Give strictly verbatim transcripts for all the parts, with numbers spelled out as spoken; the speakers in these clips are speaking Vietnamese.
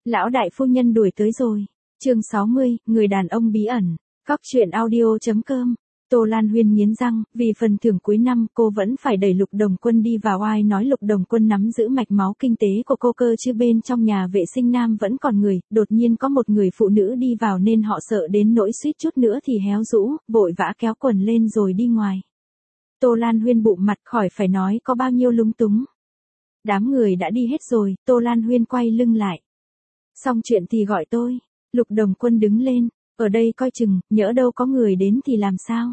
Lão đại phu nhân đuổi tới rồi. Chương sáu mươi, người đàn ông bí ẩn. Góc truyện audio chấm com. Tô Lan Huyên nghiến răng, vì phần thưởng cuối năm cô vẫn phải đẩy Lục Đồng Quân đi vào. Ai nói Lục Đồng Quân nắm giữ mạch máu kinh tế của cô cơ chứ? Bên trong nhà vệ sinh nam vẫn còn người, đột nhiên có một người phụ nữ đi vào nên họ sợ đến nỗi suýt chút nữa thì héo rũ, vội vã kéo quần lên rồi đi ngoài. Tô Lan Huyên bụng mặt khỏi phải nói có bao nhiêu lúng túng. Đám người đã đi hết rồi, Tô Lan Huyên quay lưng lại. Xong chuyện thì gọi tôi. Lục Đồng Quân đứng lên, ở đây coi chừng, nhỡ đâu có người đến thì làm sao?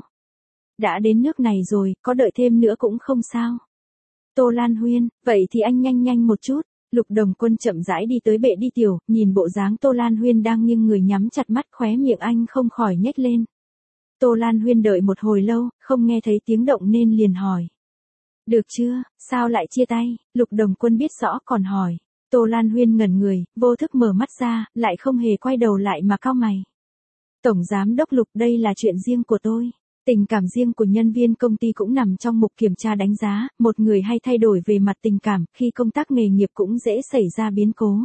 Đã đến nước này rồi, có đợi thêm nữa cũng không sao. Tô Lan Huyên, vậy thì anh nhanh nhanh một chút. Lục Đồng Quân chậm rãi đi tới bệ đi tiểu, nhìn bộ dáng Tô Lan Huyên đang nghiêng người nhắm chặt mắt, khóe miệng anh không khỏi nhếch lên. Tô Lan Huyên đợi một hồi lâu, không nghe thấy tiếng động nên liền hỏi. Được chưa, sao lại chia tay? Lục Đồng Quân biết rõ còn hỏi. Tô Lan Huyên ngẩn người, vô thức mở mắt ra, lại không hề quay đầu lại mà cau mày. Tổng giám đốc Lục, đây là chuyện riêng của tôi. Tình cảm riêng của nhân viên công ty cũng nằm trong mục kiểm tra đánh giá, một người hay thay đổi về mặt tình cảm, khi công tác nghề nghiệp cũng dễ xảy ra biến cố.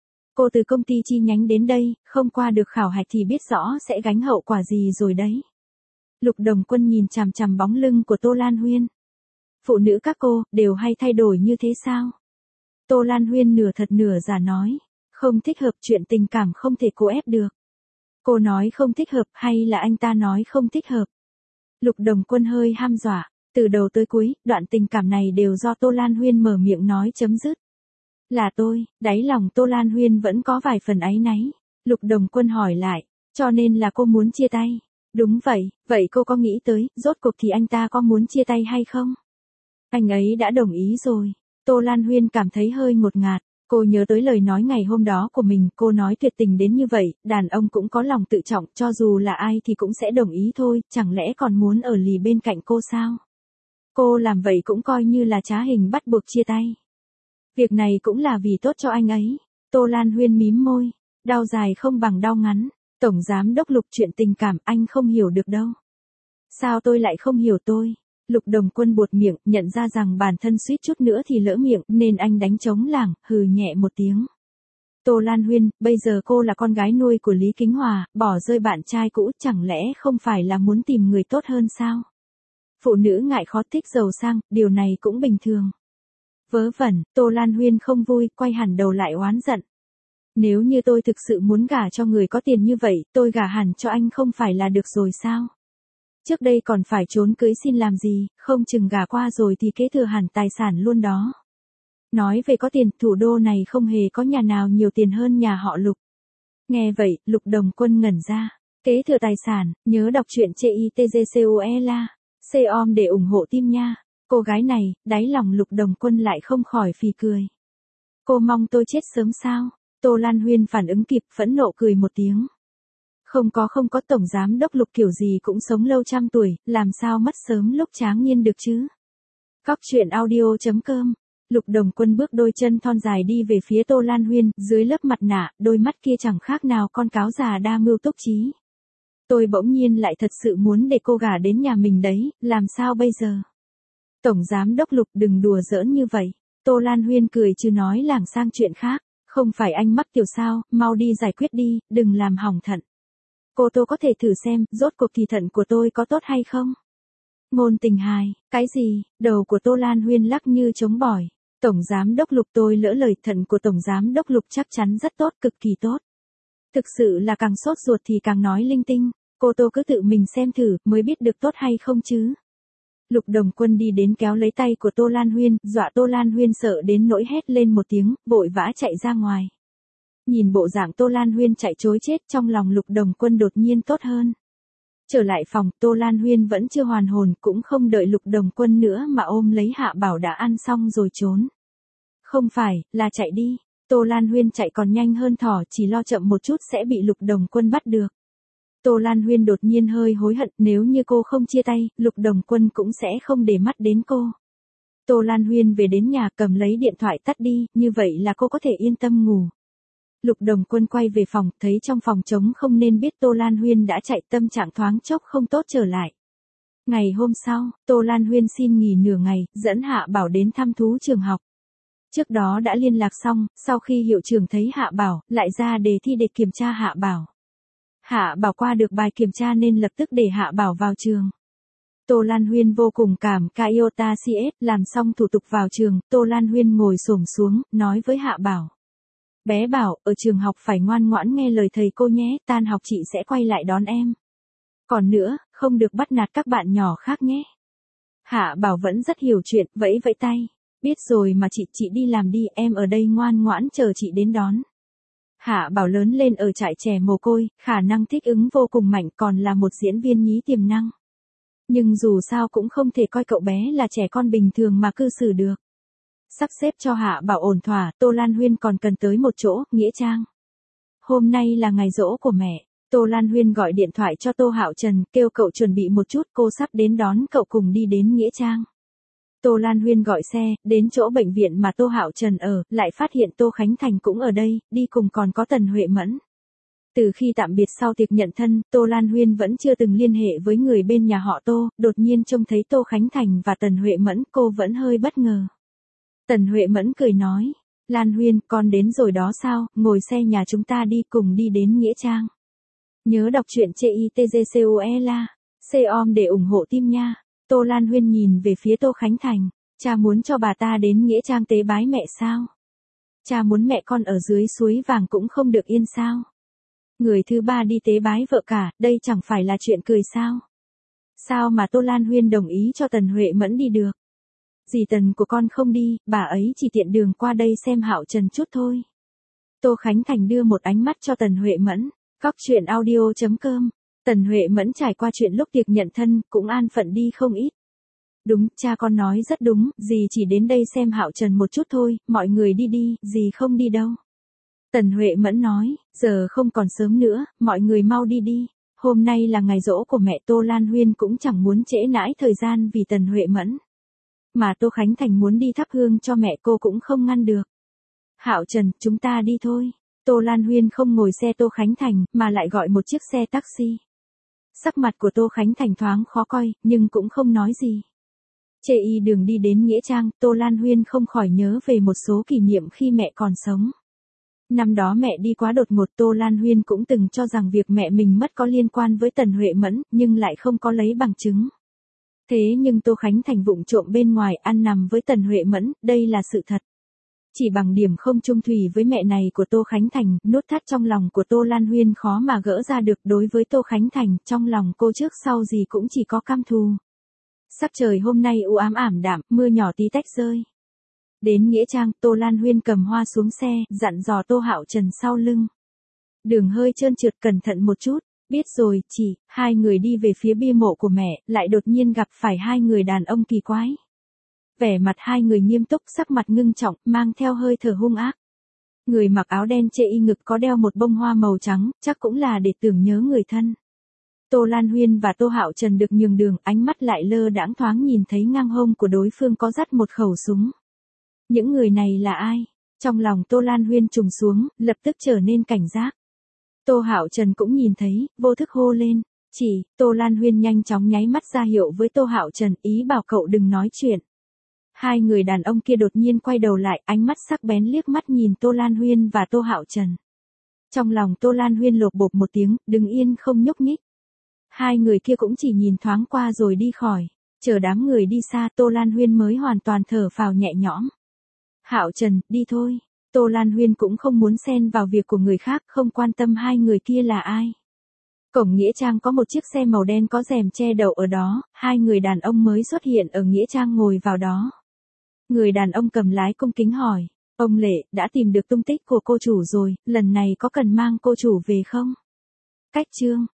Cô từ công ty chi nhánh đến đây, không qua được khảo hạch thì biết rõ sẽ gánh hậu quả gì rồi đấy. Lục Đồng Quân nhìn chằm chằm bóng lưng của Tô Lan Huyên. Phụ nữ các cô, đều hay thay đổi như thế sao? Tô Lan Huyên nửa thật nửa giả nói. Không thích hợp, chuyện tình cảm không thể cố ép được. Cô nói không thích hợp hay là anh ta nói không thích hợp? Lục Đồng Quân hơi ham dọa. Từ đầu tới cuối, đoạn tình cảm này đều do Tô Lan Huyên mở miệng nói chấm dứt. Là tôi, đáy lòng Tô Lan Huyên vẫn có vài phần áy náy. Lục Đồng Quân hỏi lại, cho nên là cô muốn chia tay? Đúng vậy, vậy cô có nghĩ tới, rốt cuộc thì anh ta có muốn chia tay hay không? Anh ấy đã đồng ý rồi. Tô Lan Huyên cảm thấy hơi ngột ngạt. Cô nhớ tới lời nói ngày hôm đó của mình, cô nói tuyệt tình đến như vậy, đàn ông cũng có lòng tự trọng, cho dù là ai thì cũng sẽ đồng ý thôi, chẳng lẽ còn muốn ở lì bên cạnh cô sao? Cô làm vậy cũng coi như là trá hình bắt buộc chia tay. Việc này cũng là vì tốt cho anh ấy. Tô Lan Huyên mím môi, đau dài không bằng đau ngắn. Tổng giám đốc Lục, chuyện tình cảm anh không hiểu được đâu. Sao tôi lại không hiểu tôi? Lục Đồng Quân buột miệng, nhận ra rằng bản thân suýt chút nữa thì lỡ miệng, nên anh đánh trống lảng, hừ nhẹ một tiếng. Tô Lan Huyên, bây giờ cô là con gái nuôi của Lý Kính Hòa, bỏ rơi bạn trai cũ, chẳng lẽ không phải là muốn tìm người tốt hơn sao? Phụ nữ ngại khó thích giàu sang, điều này cũng bình thường. Vớ vẩn, Tô Lan Huyên không vui, quay hẳn đầu lại oán giận. Nếu như tôi thực sự muốn gả cho người có tiền như vậy, tôi gả hẳn cho anh không phải là được rồi sao? Trước đây còn phải trốn cưới xin làm gì, không chừng gả qua rồi thì kế thừa hẳn tài sản luôn đó. Nói về có tiền, thủ đô này không hề có nhà nào nhiều tiền hơn nhà họ Lục. Nghe vậy, Lục Đồng Quân ngẩn ra. Kế thừa tài sản, nhớ đọc truyện chê i tê giê xê u e la. C O M để ủng hộ team nha. Cô gái này, đáy lòng Lục Đồng Quân lại không khỏi phì cười. Cô mong tôi chết sớm sao? Tô Lan Huyên phản ứng kịp, phẫn nộ cười một tiếng. Không có không có, tổng giám đốc Lục kiểu gì cũng sống lâu trăm tuổi, làm sao mất sớm lúc tráng niên được chứ? Góc truyện audio chấm com. Lục Đồng Quân bước đôi chân thon dài đi về phía Tô Lan Huyên, dưới lớp mặt nạ, đôi mắt kia chẳng khác nào con cáo già đa mưu túc trí. Tôi bỗng nhiên lại thật sự muốn để cô gả đến nhà mình đấy, làm sao bây giờ? Tổng giám đốc Lục, đừng đùa giỡn như vậy. Tô Lan Huyên cười chứ nói lảng sang chuyện khác. Không phải anh mắc tiểu sao, mau đi giải quyết đi, đừng làm hỏng thận. Cô Tô có thể thử xem, rốt cuộc thì thận của tôi có tốt hay không? Ngôn tình hài, cái gì? Đầu của Tô Lan Huyên lắc như trống bỏi. Tổng giám đốc Lục, tôi lỡ lời, thận của tổng giám đốc Lục chắc chắn rất tốt, cực kỳ tốt. Thực sự là càng sốt ruột thì càng nói linh tinh. Cô Tô cứ tự mình xem thử, mới biết được tốt hay không chứ. Lục Đồng Quân đi đến kéo lấy tay của Tô Lan Huyên, dọa Tô Lan Huyên sợ đến nỗi hét lên một tiếng, vội vã chạy ra ngoài. Nhìn bộ dạng Tô Lan Huyên chạy trối chết, trong lòng Lục Đồng Quân đột nhiên tốt hơn. Trở lại phòng, Tô Lan Huyên vẫn chưa hoàn hồn, cũng không đợi Lục Đồng Quân nữa mà ôm lấy Hạ Bảo đã ăn xong rồi trốn. Không phải, là chạy đi. Tô Lan Huyên chạy còn nhanh hơn thỏ, chỉ lo chậm một chút sẽ bị Lục Đồng Quân bắt được. Tô Lan Huyên đột nhiên hơi hối hận, nếu như cô không chia tay, Lục Đồng Quân cũng sẽ không để mắt đến cô. Tô Lan Huyên về đến nhà, cầm lấy điện thoại tắt đi, như vậy là cô có thể yên tâm ngủ. Lục Đồng Quân quay về phòng, thấy trong phòng trống không nên biết Tô Lan Huyên đã chạy, tâm trạng thoáng chốc không tốt trở lại. Ngày hôm sau, Tô Lan Huyên xin nghỉ nửa ngày, dẫn Hạ Bảo đến thăm thú trường học. Trước đó đã liên lạc xong, sau khi hiệu trưởng thấy Hạ Bảo, lại ra đề thi để kiểm tra Hạ Bảo. Hạ Bảo qua được bài kiểm tra nên lập tức để Hạ Bảo vào trường. Tô Lan Huyên vô cùng cảm kích Iota xê ét, làm xong thủ tục vào trường, Tô Lan Huyên ngồi xổm xuống, nói với Hạ Bảo. Bé Bảo, ở trường học phải ngoan ngoãn nghe lời thầy cô nhé, tan học chị sẽ quay lại đón em. Còn nữa, không được bắt nạt các bạn nhỏ khác nhé. Hạ Bảo vẫn rất hiểu chuyện, vẫy vẫy tay. Biết rồi mà chị, chị đi làm đi, em ở đây ngoan ngoãn chờ chị đến đón. Hạ Bảo lớn lên ở trại trẻ mồ côi, khả năng thích ứng vô cùng mạnh, còn là một diễn viên nhí tiềm năng. Nhưng dù sao cũng không thể coi cậu bé là trẻ con bình thường mà cư xử được. Sắp xếp cho Hạ Bảo ổn thỏa, Tô Lan Huyên còn cần tới một chỗ, nghĩa trang. Hôm nay là ngày giỗ của mẹ. Tô Lan Huyên gọi điện thoại cho Tô Hạo Trần, kêu cậu chuẩn bị một chút, cô sắp đến đón cậu cùng đi đến nghĩa trang. Tô Lan Huyên gọi xe, đến chỗ bệnh viện mà Tô Hạo Trần ở, lại phát hiện Tô Khánh Thành cũng ở đây, đi cùng còn có Tần Huệ Mẫn. Từ khi tạm biệt sau tiệc nhận thân, Tô Lan Huyên vẫn chưa từng liên hệ với người bên nhà họ Tô, đột nhiên trông thấy Tô Khánh Thành và Tần Huệ Mẫn, cô vẫn hơi bất ngờ. Tần Huệ Mẫn cười nói, Lan Huyên, con đến rồi đó sao, ngồi xe nhà chúng ta đi cùng đi đến nghĩa trang. Nhớ đọc truyện trên i tê giê xê u e la, com để ủng hộ team nha. Tô Lan Huyên nhìn về phía Tô Khánh Thành, cha muốn cho bà ta đến nghĩa trang tế bái mẹ sao? Cha muốn mẹ con ở dưới suối vàng cũng không được yên sao? Người thứ ba đi tế bái vợ cả, đây chẳng phải là chuyện cười sao? Sao mà Tô Lan Huyên đồng ý cho Tần Huệ Mẫn đi được? Dì Tần của con không đi, bà ấy chỉ tiện đường qua đây xem Hạo Trần chút thôi. Tô Khánh Thành đưa một ánh mắt cho Tần Huệ Mẫn. Cóc truyện audio chấm com. Tần Huệ Mẫn trải qua chuyện lúc tiệc nhận thân, cũng an phận đi không ít. Đúng, cha con nói rất đúng, dì chỉ đến đây xem Hạo Trần một chút thôi, mọi người đi đi, dì không đi đâu. Tần Huệ Mẫn nói, giờ không còn sớm nữa, mọi người mau đi đi. Hôm nay là ngày giỗ của mẹ. Tô Lan Huyên cũng chẳng muốn trễ nãi thời gian vì Tần Huệ Mẫn. Mà Tô Khánh Thành muốn đi thắp hương cho mẹ cô cũng không ngăn được. Hạo Trần, chúng ta đi thôi. Tô Lan Huyên không ngồi xe Tô Khánh Thành, mà lại gọi một chiếc xe taxi. Sắc mặt của Tô Khánh Thành thoáng khó coi, nhưng cũng không nói gì. Trên y đường đi đến nghĩa trang, Tô Lan Huyên không khỏi nhớ về một số kỷ niệm khi mẹ còn sống. Năm đó mẹ đi quá đột ngột, Tô Lan Huyên cũng từng cho rằng việc mẹ mình mất có liên quan với Tần Huệ Mẫn, nhưng lại không có lấy bằng chứng. Thế nhưng Tô Khánh Thành vụng trộm bên ngoài ăn nằm với Tần Huệ Mẫn, đây là sự thật. Chỉ bằng điểm không chung thủy với mẹ này của Tô Khánh Thành, nút thắt trong lòng của Tô Lan Huyên khó mà gỡ ra được. Đối với Tô Khánh Thành, trong lòng cô trước sau gì cũng chỉ có căm thù. Sắc trời hôm nay u ám ảm đạm, mưa nhỏ tí tách rơi. Đến nghĩa trang, Tô Lan Huyên cầm hoa xuống xe, dặn dò Tô Hạo Trần sau lưng. Đường hơi trơn trượt, cẩn thận một chút. Biết rồi, chị. Hai người đi về phía bia mộ của mẹ, lại đột nhiên gặp phải hai người đàn ông kỳ quái. Vẻ mặt hai người nghiêm túc, sắc mặt ngưng trọng, mang theo hơi thở hung ác. Người mặc áo đen chê y ngực có đeo một bông hoa màu trắng, chắc cũng là để tưởng nhớ người thân. Tô Lan Huyên và Tô Hạo Trần được nhường đường, ánh mắt lại lơ đãng thoáng nhìn thấy ngang hông của đối phương có dắt một khẩu súng. Những người này là ai? Trong lòng Tô Lan Huyên trùng xuống, lập tức trở nên cảnh giác. Tô Hạo Trần cũng nhìn thấy, vô thức hô lên. Chỉ, Tô Lan Huyên nhanh chóng nháy mắt ra hiệu với Tô Hạo Trần, ý bảo cậu đừng nói chuyện. Hai người đàn ông kia đột nhiên quay đầu lại, ánh mắt sắc bén liếc mắt nhìn Tô Lan Huyên và Tô Hạo Trần. Trong lòng Tô Lan Huyên lột bột một tiếng, đứng yên không nhúc nhích. Hai người kia cũng chỉ nhìn thoáng qua rồi đi khỏi. Chờ đám người đi xa, Tô Lan Huyên mới hoàn toàn thở phào nhẹ nhõm. Hạo Trần, đi thôi. Tô Lan Huyên cũng không muốn xen vào việc của người khác, không quan tâm hai người kia là ai. Cổng nghĩa trang có một chiếc xe màu đen có rèm che đậu ở đó, hai người đàn ông mới xuất hiện ở nghĩa trang ngồi vào đó. Người đàn ông cầm lái cung kính hỏi, ông Lệ, đã tìm được tung tích của cô chủ rồi, lần này có cần mang cô chủ về không? Cách chương,